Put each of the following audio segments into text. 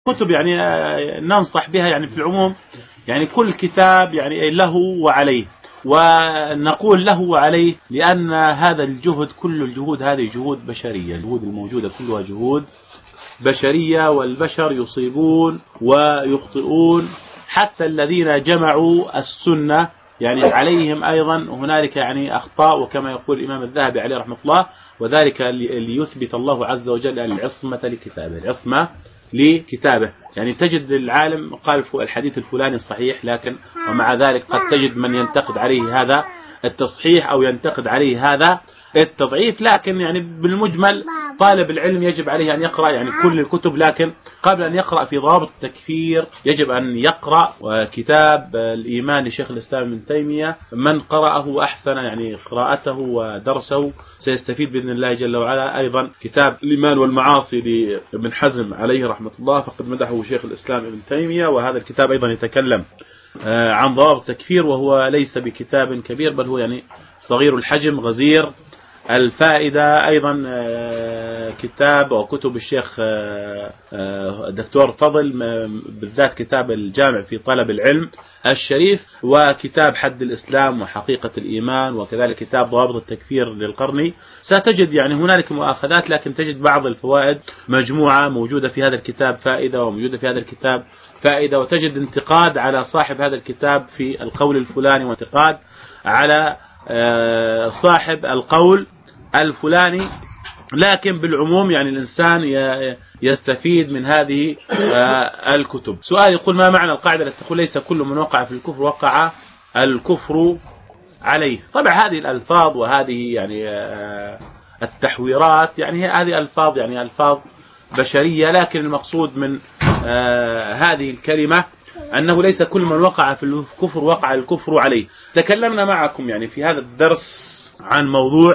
كتب يعني ننصح بها يعني في العموم، يعني كل كتاب يعني له وعليه، ونقول له وعليه لأن هذا الجهد، كل الجهود هذه جهود بشرية، الجهود الموجودة كلها جهود بشرية، والبشر يصيبون ويخطئون، حتى الذين جمعوا السنة يعني عليهم أيضا هنالك يعني أخطاء، وكما يقول الإمام الذهبي عليه رحمة الله: وذلك ليثبت الله عز وجل العصمة لكتابه، العصمة لكتابه. يعني تجد العالم قال الحديث الفلاني صحيح، لكن ومع ذلك قد تجد من ينتقد عليه هذا التصحيح أو ينتقد عليه هذا التضعيف، لكن يعني بالمجمل طالب العلم يجب عليه أن يقرأ يعني كل الكتب، لكن قبل أن يقرأ في ضوابط التكفير يجب أن يقرأ كتاب الإيمان لشيخ الإسلام ابن تيمية. من قرأه أحسن يعني قراءته ودرسه سيستفيد بإذن الله جل وعلا. أيضا كتاب الإيمان والمعاصي لابن حزم عليه رحمة الله، فقد مدحه شيخ الإسلام ابن تيمية، وهذا الكتاب أيضا يتكلم عن ضوابط التكفير، وهو ليس بكتاب كبير بل هو يعني صغير الحجم غزير الفائدة. أيضا كتاب وكتب الشيخ دكتور فضل، بالذات كتاب الجامع في طلب العلم الشريف، وكتاب حد الإسلام وحقيقة الإيمان، وكذلك كتاب ضوابط التكفير للقرني. ستجد يعني هنالك مؤاخذات، لكن تجد بعض الفوائد مجموعة موجودة في هذا الكتاب فائدة، وموجودة في هذا الكتاب فائدة، وتجد انتقاد على صاحب هذا الكتاب في القول الفلاني، وانتقاد على صاحب القول الفلاني. لكن بالعموم يعني الإنسان يستفيد من هذه الكتب. سؤال يقول: ما معنى القاعدة التي تقول ليس كل من وقع في الكفر وقع الكفر عليه؟ طبعا هذه الألفاظ وهذه يعني التحويرات يعني هذه ألفاظ يعني ألفاظ بشرية، لكن المقصود من هذه الكلمة أنه ليس كل من وقع في الكفر وقع الكفر عليه. تكلمنا معكم يعني في هذا الدرس عن موضوع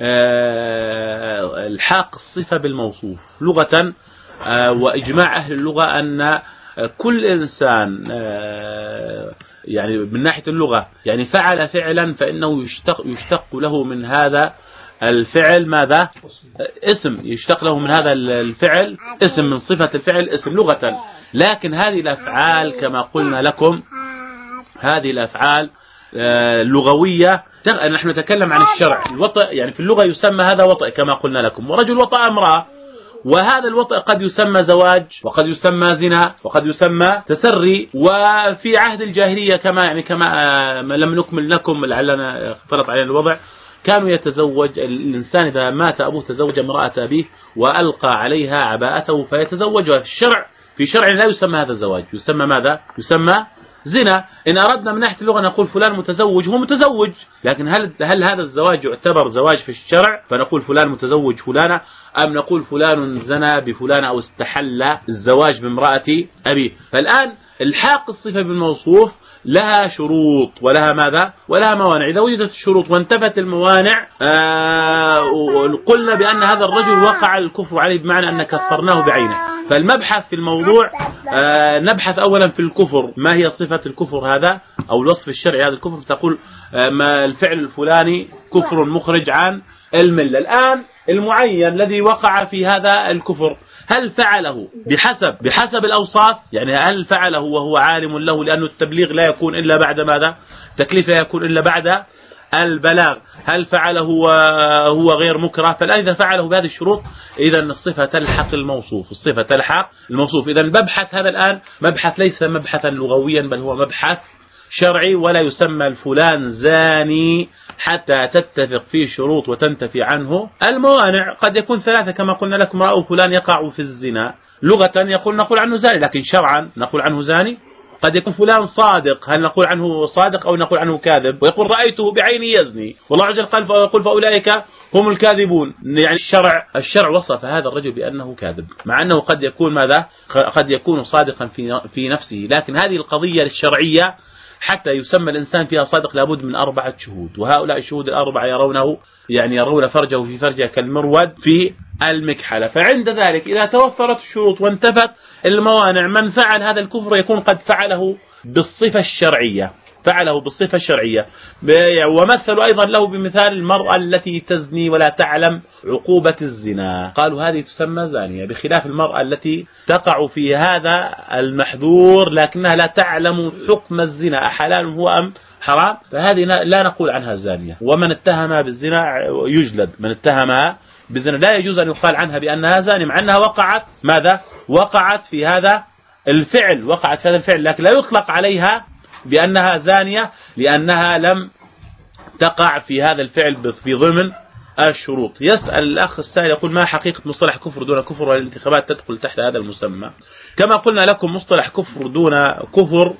الحاق الصفة بالموصوف لغة، وإجماع أهل اللغة أن كل إنسان يعني من ناحية اللغة يعني فعل فعلا فإنه يشتق له من هذا الفعل ماذا؟ اسم، يشتق له من هذا الفعل اسم، من صفة الفعل اسم لغة. لكن هذه الأفعال كما قلنا لكم هذه الأفعال اللغوية، نحن نتكلم عن الشرع. الوطئ يعني في اللغة يسمى هذا وطئ كما قلنا لكم، ورجل وطأ امرأة، وهذا الوطئ قد يسمى زواج، وقد يسمى زنا، وقد يسمى تسري. وفي عهد الجاهلية كما لم نكمل لكم لعلنا اختلط علينا الوضع، كانوا يتزوج الإنسان إذا مات أبوه تزوج امرأة أبيه وألقى عليها عباءته فيتزوجها. في شرع لا يسمى هذا الزواج، يسمى ماذا؟ يسمى زنا. إن أردنا من ناحية اللغة نقول فلان متزوج، هو متزوج، لكن هل هذا الزواج يعتبر زواج في الشرع فنقول فلان متزوج فلانة، أم نقول فلان زنى بفلانة أو استحل الزواج بامرأة أبيه؟ فالآن الحاق الصفة بالموصوف لها شروط ولها ماذا؟ ولها موانع. إذا وجدت الشروط وانتفت الموانع قلنا بأن هذا الرجل وقع الكفر عليه، بمعنى أن كفرناه بعينه. فالمبحث في الموضوع نبحث أولا في الكفر، ما هي صفة الكفر هذا أو الوصف الشرعي هذا الكفر، تقول ما الفعل الفلاني كفر مخرج عن الملة. الآن المعين الذي وقع في هذا الكفر هل فعله بحسب الأوصاف؟ يعني هل فعله وهو عالم له، لأن التبليغ لا يكون إلا بعد ماذا؟ التكليف لا يكون إلا بعد البلاغ. هل فعله وهو غير مكره؟ فالآن إذا فعله بهذه الشروط إذا الصفة تلحق الموصوف، الصفة تلحق الموصوف. إذا المبحث هذا الآن مبحث ليس مبحثا لغويا بل هو مبحث شرعي، ولا يسمى الفلان زاني حتى تتفق فيه شروط وتنتفي عنه الموانع. قد يكون ثلاثة كما قلنا لكم: رأوا فلان يقع في الزنا، لغة نقول عنه زاني، لكن شرعا نقول عنه زاني. قد يكون فلان صادق، هل نقول عنه صادق أو نقول عنه كاذب؟ ويقول رأيته بعيني يزني، والله عز وجل قال ويقول فأولئك هم الكاذبون. يعني الشرع وصف هذا الرجل بأنه كاذب، مع أنه قد يكون ماذا؟ قد يكون صادقا في نفسه. لكن هذه القضية الشرعية حتى يسمى الإنسان فيها صادق لابد من 4 شهود، وهؤلاء الشهود ال4 يرون فرجه في فرجه كالمرود في المكحلة. فعند ذلك إذا توفرت الشروط وانتفت الموانع، من فعل هذا الكفر يكون قد فعله بالصفة الشرعية. فعله بالصفة الشرعية. ومثلوا أيضا له بمثال المرأة التي تزني ولا تعلم عقوبة الزنا، قالوا هذه تسمى زانية، بخلاف المرأة التي تقع في هذا المحذور لكنها لا تعلم حكم الزنا أحلال هو أم حرام، فهذه لا نقول عنها زانية. ومن اتهم بالزنا يجلد، من اتهم بالزنا لا يجوز أن يقال عنها بأنها زانية، مع أنها وقعت ماذا؟ وقعت في هذا الفعل، وقعت في هذا الفعل، لكن لا يطلق عليها بأنها زانية لأنها لم تقع في هذا الفعل في ضمن الشروط. يسأل الأخ السائل يقول ما حقيقة مصطلح كفر دون كفر والانتخابات تدخل تحت هذا المسمى؟ كما قلنا لكم مصطلح كفر دون كفر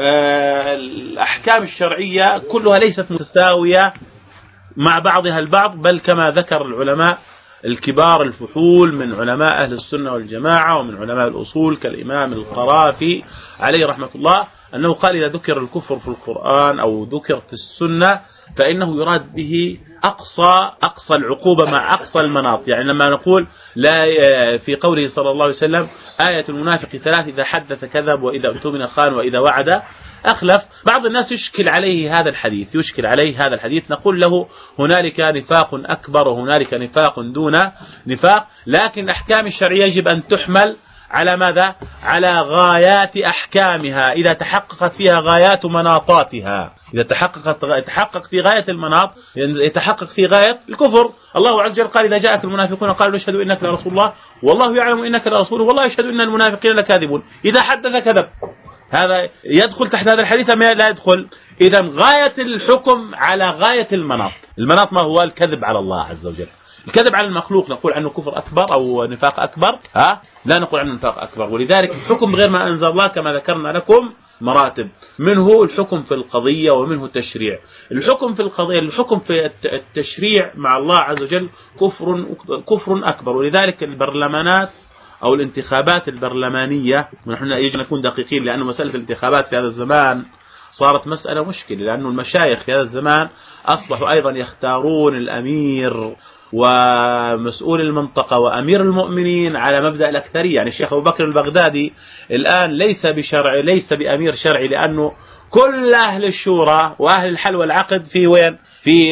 الأحكام الشرعية كلها ليست متساوية مع بعضها البعض، بل كما ذكر العلماء الكبار الفحول من علماء أهل السنة والجماعة ومن علماء الأصول كالإمام القرافي عليه رحمة الله أنه قال إذا ذكر الكفر في القرآن أو ذكر في السنة فإنه يراد به أقصى العقوبة مع أقصى المناط. يعني لما نقول لا في قوله صلى الله عليه وسلم آية المنافق 3 إذا حدث كذب وإذا اؤتمن خان وإذا وعد أخلف، بعض الناس يشكل عليه هذا الحديث، نقول له هنالك نفاق أكبر وهنالك نفاق دون نفاق، لكن الأحكام الشرعية يجب أن تحمل على ماذا؟ على غايات أحكامها، إذا تحققت فيها غايات مناطاتها، إذا تحقق في غاية المناط يتحقق في غاية الكفر. الله عز وجل قال إذا جاءك المنافقون قالوا نشهد إنك لرسول الله والله يعلم إنك لرسوله والله يشهد إن المنافقين لكاذبون، إذا حدث كذب، هذا يدخل تحت هذا الحديث ما لا يدخل؟ إذا غاية الحكم على غاية المناط. المناط ما هو؟ الكذب على الله عز وجل. الكذب على المخلوق نقول عنه كفر أكبر أو نفاق أكبر؟ لا نقول عنه نفاق أكبر. ولذلك الحكم بغير ما أنزل الله كما ذكرنا لكم مراتب، منه الحكم في القضية ومنه التشريع. الحكم في القضية، الحكم في التشريع مع الله عز وجل كفر أكبر. ولذلك البرلمانات أو الانتخابات البرلمانية، ونحن يجب نكون دقيقين لأن مسألة الانتخابات في هذا الزمان صارت مسألة مشكلة، لأن المشايخ في هذا الزمان أصبحوا أيضا يختارون الأمير ومسؤول المنطقة وأمير المؤمنين على مبدأ الأكثرية. يعني الشيخ أبو بكر البغدادي الآن ليس بأمير شرعي، لأنه كل أهل الشورى وأهل الحل والعقد في وين؟ في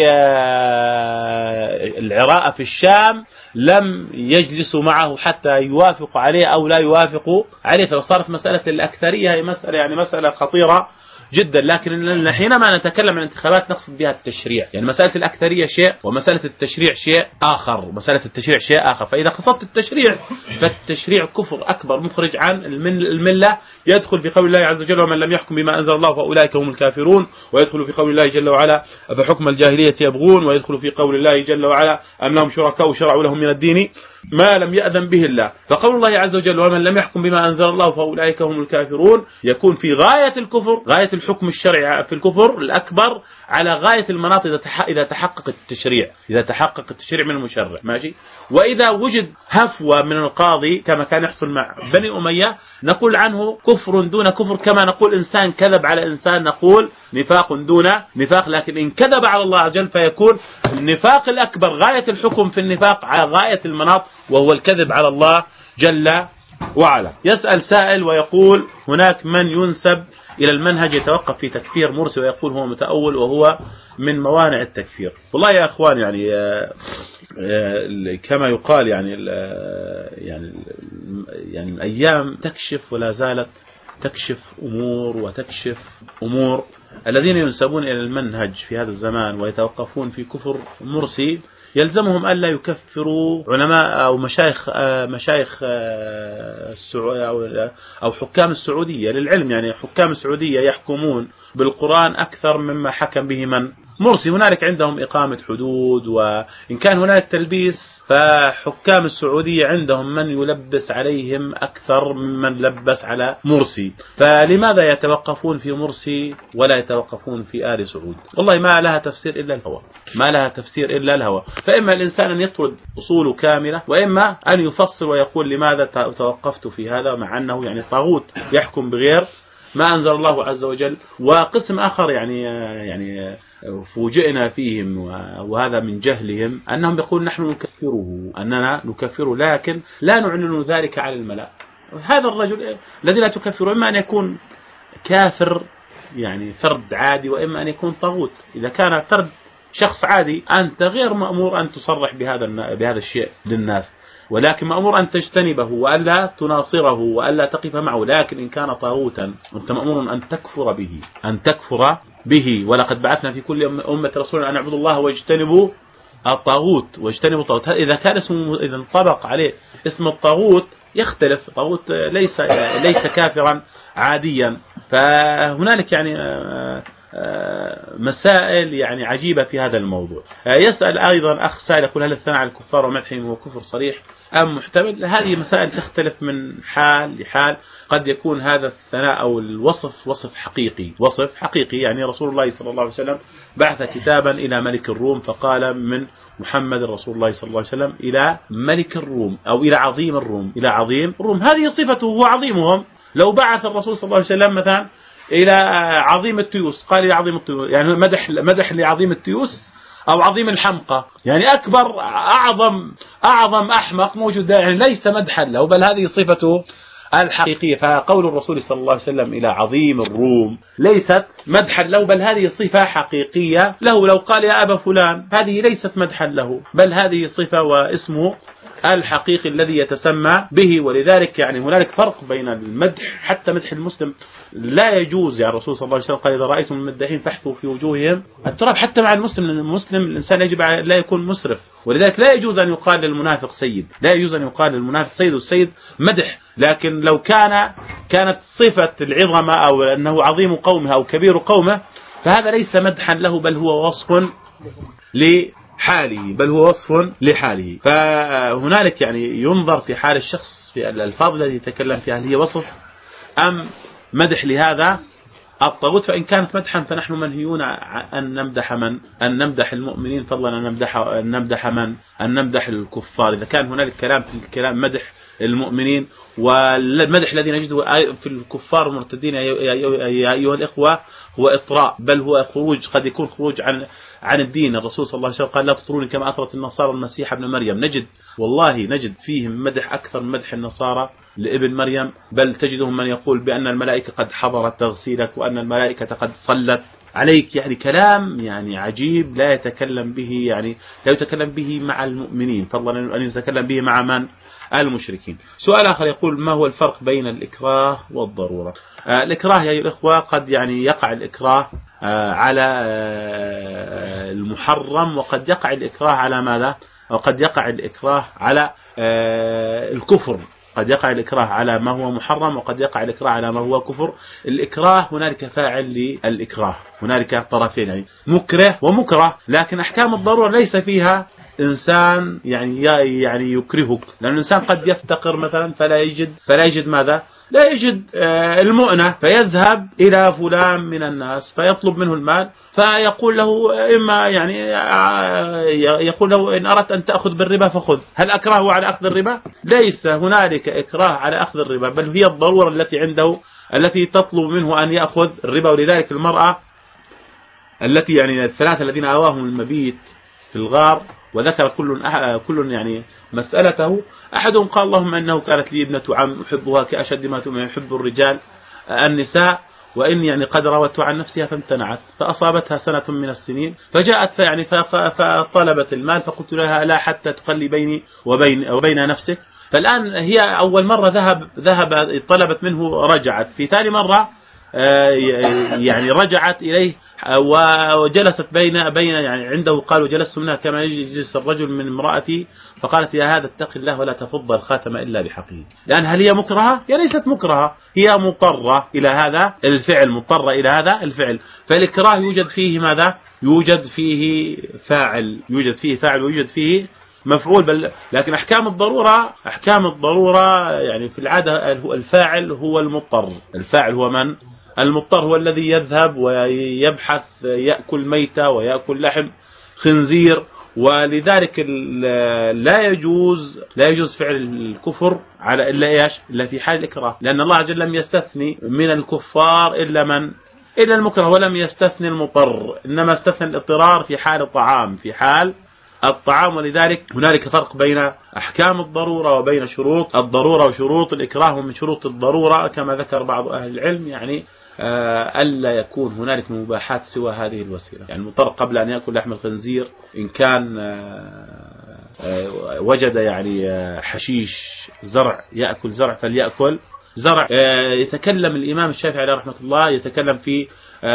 العراء في الشام لم يجلسوا معه حتى يوافقوا عليه أو لا يوافقوا عليه، فصارت مسألة الأكثرية هي مسألة خطيرة جدا. لكن حينما نتكلم عن الانتخابات نقصد بها التشريع، يعني مسألة الأكثرية شيء ومسألة التشريع شيء آخر. فإذا قصدت التشريع فالتشريع كفر أكبر مخرج عن الملة، يدخل في قول الله عز وجل ومن لم يحكم بما أنزل الله فأولئك هم الكافرون، ويدخل في قول الله جل وعلا أفحكم الجاهلية يبغون، ويدخل في قول الله جل وعلا أم لهم شركاء شرعوا لهم من الدين ما لم يأذن به الله. فقول الله عز وجل ومن لم يحكم بما أنزل الله فأولئك هم الكافرون يكون في غاية الكفر، غاية الحكم الشرعي في الكفر الأكبر على غاية المناط إذا تحقق التشريع من المشرع، ماشي. وإذا وجد هفوة من القاضي كما كان يحصل مع بني أمية نقول عنه كفر دون كفر، كما نقول إنسان كذب على إنسان نقول نفاق دون نفاق. لكن إن كذب على الله عز وجل فيكون النفاق الأكبر غاية الحكم في النفاق على غاية المناط وهو الكذب على الله جل وعلا. يسأل سائل ويقول هناك من ينسب إلى المنهج يتوقف في تكفير مرسي ويقول هو متأول وهو من موانع التكفير. والله يا أخوان يعني كما يقال يعني الأيام تكشف ولا زالت تكشف أمور الذين ينسبون إلى المنهج في هذا الزمان ويتوقفون في كفر مرسي يلزمهم ألا يكفروا علماء أو مشايخ أو حكام السعودية. للعلم يعني حكام السعودية يحكمون بالقرآن أكثر مما حكم به من مرسي. هنالك عندهم إقامة حدود، وإن كان هنالك تلبيس فحكام السعودية عندهم من يلبس عليهم أكثر ممن لبس على مرسي. فلماذا يتوقفون في مرسي ولا يتوقفون في آل سعود؟ والله ما لها تفسير إلا الهوى. فإما الإنسان أن يطرد أصوله كاملة، وإما أن يفصل ويقول لماذا توقفت في هذا، مع أنه يعني طاغوت يحكم بغير ما أنزل الله عز وجل. وقسم آخر يعني فوجئنا فيهم وهذا من جهلهم أنهم يقولون أننا نكفره لكن لا نعلن ذلك على الملأ. هذا الرجل الذي لا تكفره إما أن يكون كافر يعني فرد عادي وإما أن يكون طاغوت. إذا كان فرد شخص عادي أنت غير مأمور أن تصرح بهذا الشيء للناس، ولكن مأمور أن تجتنبه وألا تناصره وألا تقف معه. لكن إن كان طاغوتا أنت مأمور أن تكفر به. ولقد بعثنا في كل أمة رسولا أن اعبدوا الله واجتنبوا الطاغوت الطاغوت. إذا كان اسمه إذا انطبق عليه اسم الطاغوت يختلف. الطاغوت ليس كافرا عاديا. فهنالك يعني مسائل يعني عجيبة في هذا الموضوع. يسأل أيضا أخ سائل يقول: هل الثناء على الكفار ومدحهم هو كفر صريح أم محتمل؟ هذه مسائل تختلف من حال لحال. قد يكون هذا الثناء أو الوصف وصف حقيقي. يعني رسول الله صلى الله عليه وسلم بعث كتابا إلى ملك الروم فقال من محمد رسول الله صلى الله عليه وسلم إلى ملك الروم أو إلى عظيم الروم. هذه صفته، هو عظيمهم. لو بعث الرسول صلى الله عليه وسلم مثلا إلى عظيم التيوس قال إلى عظيم التيوس، يعني مدح لعظيم التيوس أو عظيم الحمقى، يعني أكبر أعظم أحمق موجود، يعني ليس مدحا له بل هذه صفته الحقيقية. فقول الرسول صلى الله عليه وسلم إلى عظيم الروم ليست مدحا له بل هذه صفة حقيقية له. لو قال يا أبا فلان هذه ليست مدحا له بل هذه صفة واسمه الحقيقي الذي يتسمى به. ولذلك يعني هنالك فرق بين المدح، حتى مدح المسلم لا يجوز. يعني الرسول صلى الله عليه وسلم قال: إذا رأيتم المدحين فاحثوا في وجوههم التراب. حتى مع المسلم الإنسان يجب لا يكون مسرف. ولذلك لا يجوز أن يقال للمنافق سيد، والسيد مدح. لكن لو كانت صفة العظمة أو أنه عظيم قومه أو كبير قومه فهذا ليس مدحا له بل هو وصف لحاله. فهنالك يعني ينظر في حال الشخص في الألفاظ التي يتكلم فيها، هل هي وصف أم مدح لهذا الطاغوت. فإن كانت مدحا فنحن منهيون أن نمدح المؤمنين، فضلا أن نمدح الكفار. إذا كان هنالك كلام في الكلام مدح المؤمنين، والمدح الذي نجده في الكفار المرتدين يا أيها الإخوة هو إطراء، بل هو خروج، قد يكون خروج عن الدين. الرسول صلى الله عليه وسلم قال: لا تطروني كما أطرت النصارى المسيح ابن مريم. نجد فيهم مدح أكثر من مدح النصارى لابن مريم، بل تجدهم من يقول بأن الملائكة قد حضرت تغسيلك وأن الملائكة قد صلت عليك. يعني كلام يعني عجيب لا يتكلم به مع المؤمنين، فضلا أن يتكلم به مع من؟ المشركين. سؤال آخر يقول: ما هو الفرق بين الإكراه والضرورة؟ الإكراه يا الإخوة قد يعني يقع الإكراه على المحرم، وقد يقع الإكراه على ماذا؟ وقد يقع الإكراه على الكفر. قد يقع الإكراه على ما هو محرم وقد يقع الإكراه على ما هو كفر. الإكراه هنالك فاعل للإكراه، هنالك طرفين يعني مكره ومكره. لكن أحكام الضرورة ليس فيها إنسان يعني يكرهك، لأن الإنسان قد يفتقر مثلا فلا يجد ماذا؟ لا يجد المؤنة، فيذهب إلى فلان من الناس فيطلب منه المال، فيقول له إما يعني يقول له إن أردت أن تأخذ بالربا فخذ. هل أكرهه على أخذ الربا؟ ليس هنالك إكراه على أخذ الربا، بل هي الضرورة التي عنده التي تطلب منه أن يأخذ الربا. ولذلك المرأة التي يعني الثلاثة الذين آواهم المبيت في الغار وذكر كل يعني مسألته، أحدهم قال: اللهم إنه كانت لي ابنة عم أحبها كأشد ما يحب الرجال النساء، وإن يعني قد راودت عن نفسها فامتنعت، فأصابتها سنة من السنين فجاءت فطلبت المال، فقلت لها: لا حتى تخلي بيني وبين نفسك. فالآن هي أول مرة ذهب طلبت منه، رجعت في ثاني مرة يعني رجعت إليه وجلست بين يعني عنده، قال: وجلست منها كما يجلس الرجل من امرأتي، فقالت: يا هذا اتق الله ولا تفض الخاتم إلا بحقه. لأن هل هي مكرهة؟ هي ليست مكرهة، هي مضطرة إلى هذا الفعل. فالإكراه يوجد فيه ماذا؟ يوجد فيه فاعل ويوجد فيه مفعول. لكن أحكام الضرورة يعني في العادة الفاعل هو المضطر. الفاعل هو من؟ المضطر، هو الذي يذهب ويبحث، يأكل ميتة ويأكل لحم خنزير. ولذلك لا يجوز فعل الكفر على إلا في حال الإكراه، لأن الله عز وجل لم يستثني من الكفار إلا المكره، ولم يستثني المضطر، إنما استثنى الاضطرار في حال الطعام. ولذلك هنالك فرق بين أحكام الضرورة وبين شروط الضرورة وشروط الإكراه. ومن شروط الضرورة كما ذكر بعض أهل العلم يعني ألا يكون هنالك مباحات سوى هذه الوسيلة. يعني المضطر قبل أن يأكل لحم الخنزير إن كان وجد يعني حشيش زرع يأكل زرع فليأكل زرع. يتكلم الإمام الشافعي عليه رحمة الله يتكلم في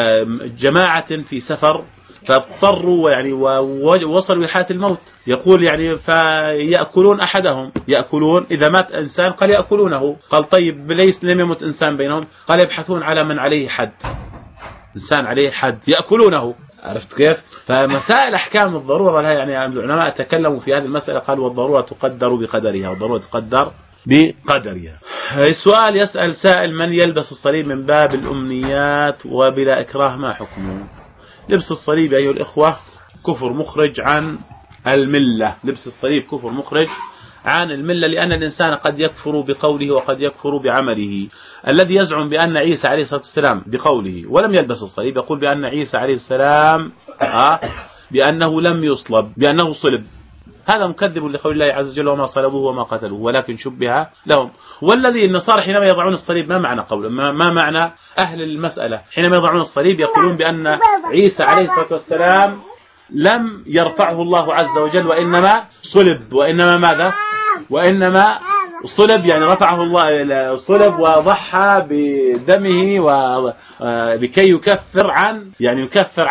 جماعة في سفر فاضطروا يعني ووصلوا لحالة الموت، يقول يعني فيأكلون أحدهم، يأكلون إذا مات إنسان قال يأكلونه، قال طيب ليس لم يمت إنسان بينهم، قال يبحثون على من عليه حد، إنسان عليه حد يأكلونه. عرفت كيف؟ فمسائل أحكام الضرورة لها يعني العلماء تكلموا في هذه المسألة، قالوا والضرورة تقدر بقدرها، والضرورة تقدر بقدرها. السؤال يسأل سائل: من يلبس الصليب من باب الأمنيات وبلا إكراه ما حكمه؟ لبس الصليب أيها الإخوة كفر مخرج عن الملة، لبس الصليب كفر مخرج عن الملة، لأن الإنسان قد يكفر بقوله وقد يكفر بعمله. الذي يزعم بأن عيسى عليه الصلاة والسلام بقوله ولم يلبس الصليب يقول بأن عيسى عليه السلام بأنه لم يصلب، بأنه صلب، هذا مكذب لقول الله عز وجل: وما صلبوه وما قتلوه ولكن شبه لهم. والذي النصارى حينما يضعون الصليب ما معنى قوله، ما معنى أهل المسألة حينما يضعون الصليب يقولون بأن عيسى عليه الصلاة والسلام لم يرفعه الله عز وجل وإنما صلب، وإنما ماذا؟ وإنما صلب يعني رفعه الله، صلب وضحى بدمه لكي يكفر عن يعني يكفر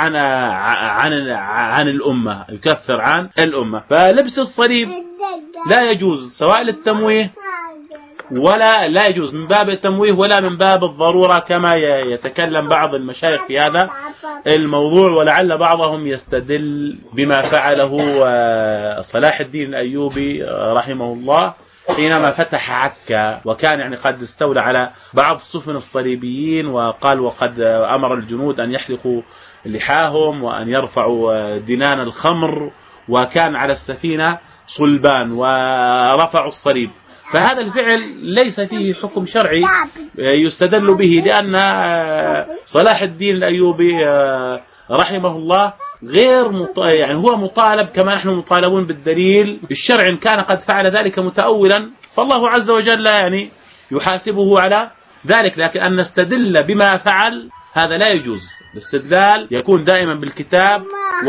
عن الأمة، يكفر عن الأمة. فلبس الصليب لا يجوز سواء للتمويه ولا لا يجوز من باب التمويه ولا من باب الضرورة، كما يتكلم بعض المشايخ في هذا الموضوع. ولعل بعضهم يستدل بما فعله صلاح الدين الأيوبي رحمه الله حينما فتح عكا، وكان يعني قد استولى على بعض سفن الصليبيين، وقال وقد أمر الجنود أن يحلقوا لحاهم وأن يرفعوا دنان الخمر، وكان على السفينة صلبان ورفعوا الصليب. فهذا الفعل ليس فيه حكم شرعي يستدل به، لأن صلاح الدين الأيوبي رحمه الله غير يعني هو مطالب كما نحن مطالبون بالدليل الشرعي، إن كان قد فعل ذلك متأولا فالله عز وجل يعني يحاسبه على ذلك، لكن أن نستدل بما فعل هذا لا يجوز. الاستدلال يكون دائما بالكتاب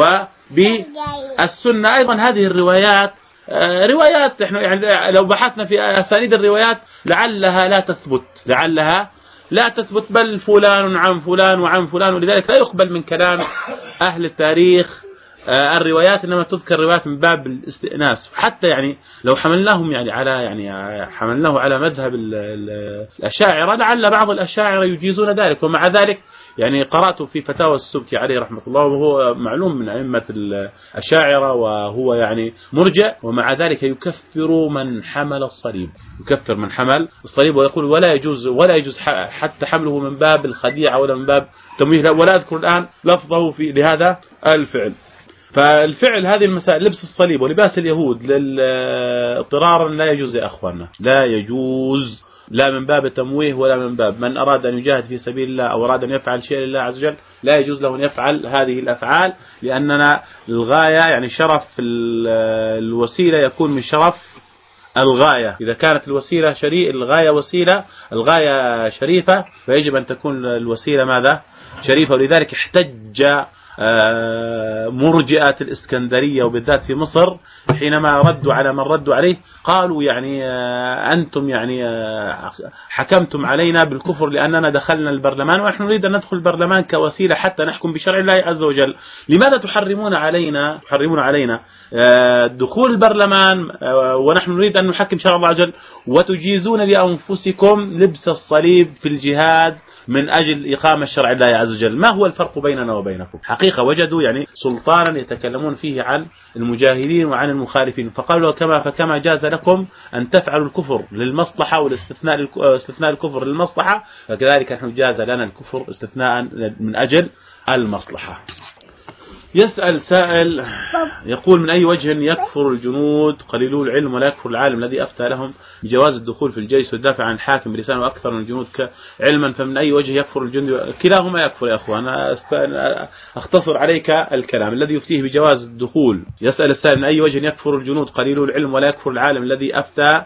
وبالسنة. أيضا هذه الروايات روايات احنا يعني لو بحثنا في أسانيد الروايات لعلها لا تثبت، بل فلان عن فلان وعن فلان، ولذلك لا يقبل من كلام أهل التاريخ الروايات، إنما تذكر روايات من باب الاستئناس. حتى يعني لو حملناهم حملناه على مذهب الأشاعرة لعل بعض الأشاعرة يجيزون ذلك، ومع ذلك يعني قرأت في فتاوى السبكي عليه رحمة الله، وهو معلوم من أئمة الأشاعرة وهو يعني مرجع، ومع ذلك يكفر من حمل الصليب، ويقول ولا يجوز حتى حمله من باب الخديعة ولا من باب التمويه، ولا أذكر الآن لفظه لهذا الفعل. فالفعل هذه المسائل لبس الصليب ولباس اليهود اضطرارا لا يجوز يا أخواننا، لا يجوز، لا من باب التمويه ولا من باب من أراد أن يجاهد في سبيل الله أو أراد أن يفعل شيء لله عز وجل لا يجوز له أن يفعل هذه الأفعال، لأننا الغاية يعني شرف الوسيلة يكون من شرف الغاية. إذا كانت الوسيلة الغاية شريفة فيجب أن تكون الوسيلة ماذا؟ شريفة. ولذلك احتج مرجئة الإسكندرية وبالذات في مصر حينما ردوا على من ردوا عليه، قالوا يعني أنتم يعني حكمتم علينا بالكفر لأننا دخلنا البرلمان، ونحن نريد أن ندخل البرلمان كوسيلة حتى نحكم بشرع الله عز وجل. لماذا تحرمون علينا دخول البرلمان ونحن نريد أن نحكم شرع الله عز وجل، وتجيزون لأنفسكم لبس الصليب في الجهاد من أجل إقامة شرع الله عز وجل؟ ما هو الفرق بيننا وبينكم؟ حقيقة وجدوا يعني سلطانا يتكلمون فيه عن المجاهدين وعن المخالفين، فقالوا فكما جاز لكم أن تفعلوا الكفر للمصلحة والاستثناء الكفر للمصلحة، فكذلك نحن جاز لنا الكفر استثناء من أجل المصلحة. يسأل سائل يقول: من أي وجه يكفر الجنود قليلو العلم ولا يكفر العالم الذي أفتى لهم بجواز الدخول في الجيش والدافع عن الحاكم بلسانه أكثر من الجنود علما؟ فمن أي وجه يكفر الجند؟ كلاهما يكفر يا أخوان. أنا أختصر عليك الكلام. الذي يفتيه بجواز الدخول، يسأل السائل: من أي وجه يكفر الجنود قليلو العلم ولا يكفر العالم الذي أفتى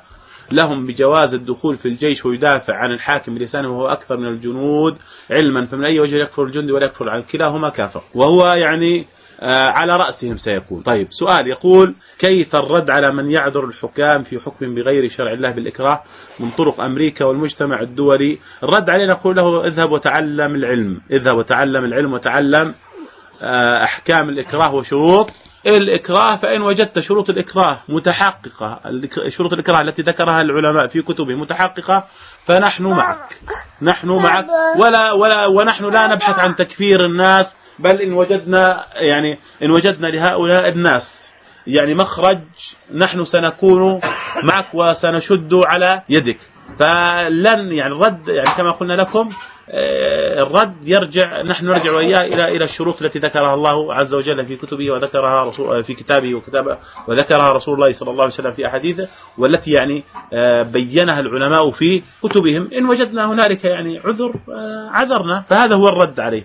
لهم بجواز الدخول في الجيش ويدافع عن الحاكم بلسانه وهو أكثر من الجنود علما، فمن أي وجه يكفر الجندي ولا يكفر عن كلاهما كافر، وهو يعني على رأسهم سيكون. طيب سؤال يقول: كيف الرد على من يعذر الحكام في حكم بغير شرع الله بالإكراه من طرق أمريكا والمجتمع الدولي؟ الرد عليه نقول له: اذهب وتعلم العلم، اذهب وتعلم العلم وتعلم أحكام الإكراه وشروط الإكراه، فإن وجدت شروط الإكراه متحققة، شروط الإكراه التي ذكرها العلماء في كتبهم متحققة، فنحن معك، نحن معك، ونحن لا نبحث عن تكفير الناس، بل إن وجدنا لهؤلاء الناس يعني مخرج نحن سنكون معك وسنشد على يدك. فلن الرد كما قلنا لكم، الرد نحن نرجع وإياه إلى الشروط التي ذكرها الله عز وجل في كتبه، وذكرها في كتابه وذكرها رسول الله صلى الله عليه وسلم في أحاديثه، والتي بينها العلماء في كتبهم. إن وجدنا هنالك عذر عذرنا، فهذا هو الرد عليه.